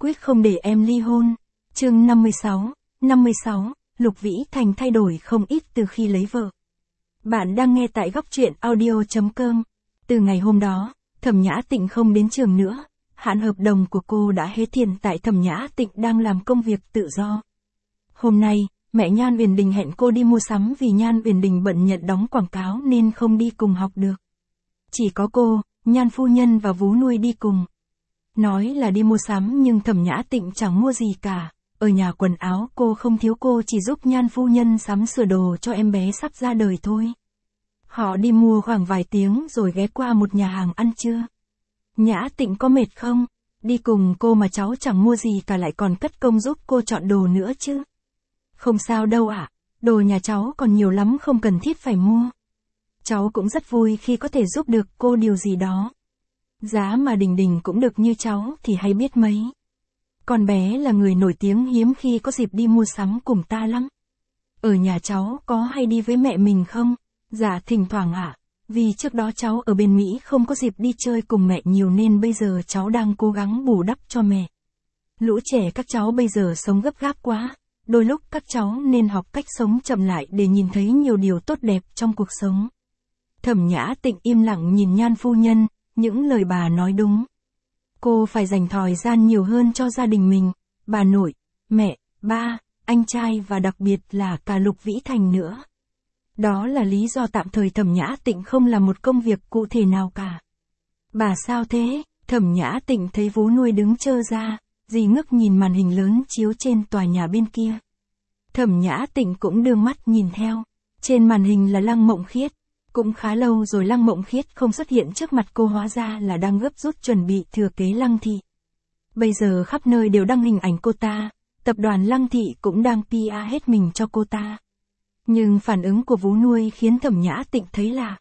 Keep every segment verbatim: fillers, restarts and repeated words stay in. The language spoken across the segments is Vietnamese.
quyết không để em ly hôn. Chương năm mươi sáu, năm mươi sáu, Lục Vĩ Thành thay đổi không ít từ khi lấy vợ. Bạn đang nghe tại góc truyện audio chấm com. Từ ngày hôm đó, Thẩm Nhã Tịnh không đến trường nữa. Hạn hợp đồng của cô đã hết hiện tại Thẩm Nhã Tịnh đang làm công việc tự do. Hôm nay, mẹ Nhan Uyển Đình hẹn cô đi mua sắm vì Nhan Uyển Đình bận nhận đóng quảng cáo nên không đi cùng học được. Chỉ có cô, Nhan phu nhân và Vú Nuôi đi cùng. Nói là đi mua sắm nhưng Thẩm Nhã Tịnh chẳng mua gì cả. Ở nhà quần áo cô không thiếu, cô chỉ giúp Nhan phu nhân sắm sửa đồ cho em bé sắp ra đời thôi. Họ đi mua khoảng vài tiếng rồi ghé qua một nhà hàng ăn trưa. Nhã Tịnh có mệt không? Đi cùng cô mà cháu chẳng mua gì cả lại còn cất công giúp cô chọn đồ nữa chứ. Không sao đâu ạ, đồ nhà cháu còn nhiều lắm không cần thiết phải mua. Cháu cũng rất vui khi có thể giúp được cô điều gì đó. Giá mà Đình Đình cũng được như cháu thì hay biết mấy. Con bé là người nổi tiếng hiếm khi có dịp đi mua sắm cùng ta lắm. Ở nhà cháu có hay đi với mẹ mình không? Dạ thỉnh thoảng ạ, vì trước đó cháu ở bên Mỹ không có dịp đi chơi cùng mẹ nhiều nên bây giờ cháu đang cố gắng bù đắp cho mẹ. Lũ trẻ các cháu bây giờ sống gấp gáp quá, đôi lúc các cháu nên học cách sống chậm lại để nhìn thấy nhiều điều tốt đẹp trong cuộc sống. Thẩm Nhã Tịnh im lặng nhìn Nhan phu nhân, những lời bà nói đúng. Cô phải dành thời gian nhiều hơn cho gia đình mình, bà nội, mẹ, ba, anh trai và đặc biệt là cả Lục Vĩ Thành nữa. Đó là lý do tạm thời Thẩm Nhã Tịnh không làm một công việc cụ thể nào cả. Bà sao thế? Thẩm Nhã Tịnh thấy Vú Nuôi đứng trơ ra, dì ngước nhìn màn hình lớn chiếu trên tòa nhà bên kia. Thẩm Nhã Tịnh cũng đưa mắt nhìn theo. Trên màn hình là Lăng Mộng Khiết. Cũng khá lâu rồi Lăng Mộng Khiết không xuất hiện trước mặt cô, hóa ra là đang gấp rút chuẩn bị thừa kế Lăng Thị. Bây giờ khắp nơi đều đăng hình ảnh cô ta, tập đoàn Lăng Thị cũng đang pê e hết mình cho cô ta. Nhưng phản ứng của Vú Nuôi khiến Thẩm Nhã Tịnh thấy lạ.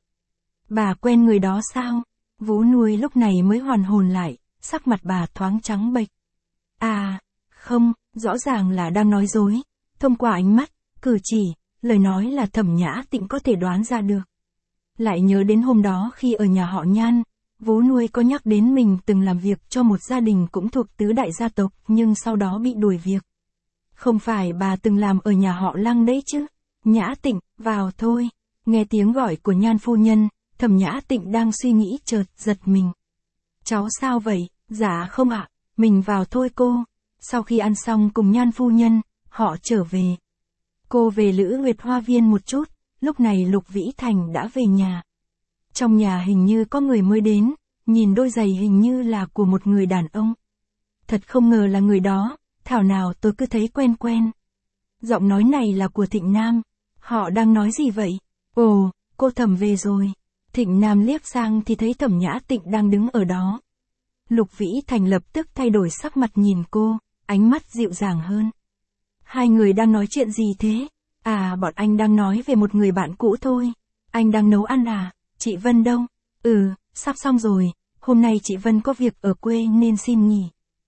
Bà quen người đó sao? Vú Nuôi lúc này mới hoàn hồn lại, sắc mặt bà thoáng trắng bệch. À, không, rõ ràng là đang nói dối. Thông qua ánh mắt, cử chỉ, lời nói là Thẩm Nhã Tịnh có thể đoán ra được. Lại nhớ đến hôm đó khi ở nhà họ Nhan, Vú Nuôi có nhắc đến mình từng làm việc cho một gia đình cũng thuộc tứ đại gia tộc nhưng sau đó bị đuổi việc. Không phải bà từng làm ở nhà họ Lăng đấy chứ? Nhã Tịnh, vào thôi. Nghe tiếng gọi của Nhan phu nhân, Thẩm Nhã Tịnh đang suy nghĩ chợt giật mình. Cháu sao vậy? Dạ không ạ, mình vào thôi cô. Sau khi ăn xong cùng Nhan phu nhân, họ trở về. Cô về Lữ Nguyệt Hoa Viên một chút, lúc này Lục Vĩ Thành đã về nhà. Trong nhà hình như có người mới đến, nhìn đôi giày hình như là của một người đàn ông. Thật không ngờ là người đó, thảo nào tôi cứ thấy quen quen. Giọng nói này là của Thịnh Nam. Họ đang nói gì vậy? Ồ, cô Thẩm về rồi. Thịnh Nam liếc sang thì thấy Thẩm Nhã Tịnh đang đứng ở đó. Lục Vĩ Thành lập tức thay đổi sắc mặt nhìn cô, ánh mắt dịu dàng hơn. Hai người đang nói chuyện gì thế? À, bọn anh đang nói về một người bạn cũ thôi. Anh đang nấu ăn à? Chị Vân đâu? Ừ, sắp xong rồi. Hôm nay chị Vân có việc ở quê nên xin nghỉ.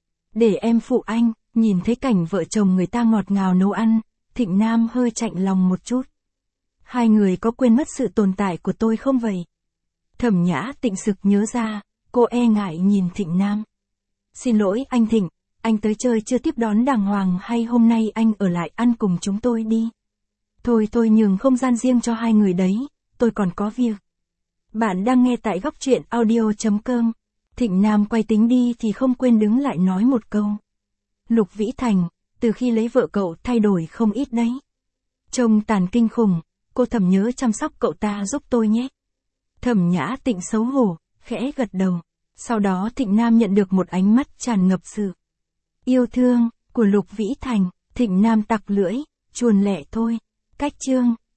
Để em phụ anh. Nhìn thấy cảnh vợ chồng người ta ngọt ngào nấu ăn, Thịnh Nam hơi chạnh lòng một chút. Hai người có quên mất sự tồn tại của tôi không vậy? Thẩm Nhã Tịnh sực nhớ ra, cô e ngại nhìn Thịnh Nam. Xin lỗi anh Thịnh, anh tới chơi chưa tiếp đón đàng hoàng hay hôm nay anh ở lại ăn cùng chúng tôi đi? Thôi thôi nhường không gian riêng cho hai người đấy, tôi còn có việc. Bạn đang nghe tại góc truyện audio chấm com. Thịnh Nam quay tính đi thì không quên đứng lại nói một câu. Lục Vĩ Thành, từ khi lấy vợ cậu thay đổi không ít đấy. Trông tàn kinh khủng, cô Thẩm nhớ chăm sóc cậu ta giúp tôi nhé. Thẩm Nhã Tịnh xấu hổ, khẽ gật đầu. Sau đó Thịnh Nam nhận được một ánh mắt tràn ngập sự yêu thương của Lục Vĩ Thành. Thịnh Nam tặc lưỡi, chuồn lẹ thôi. Cách chương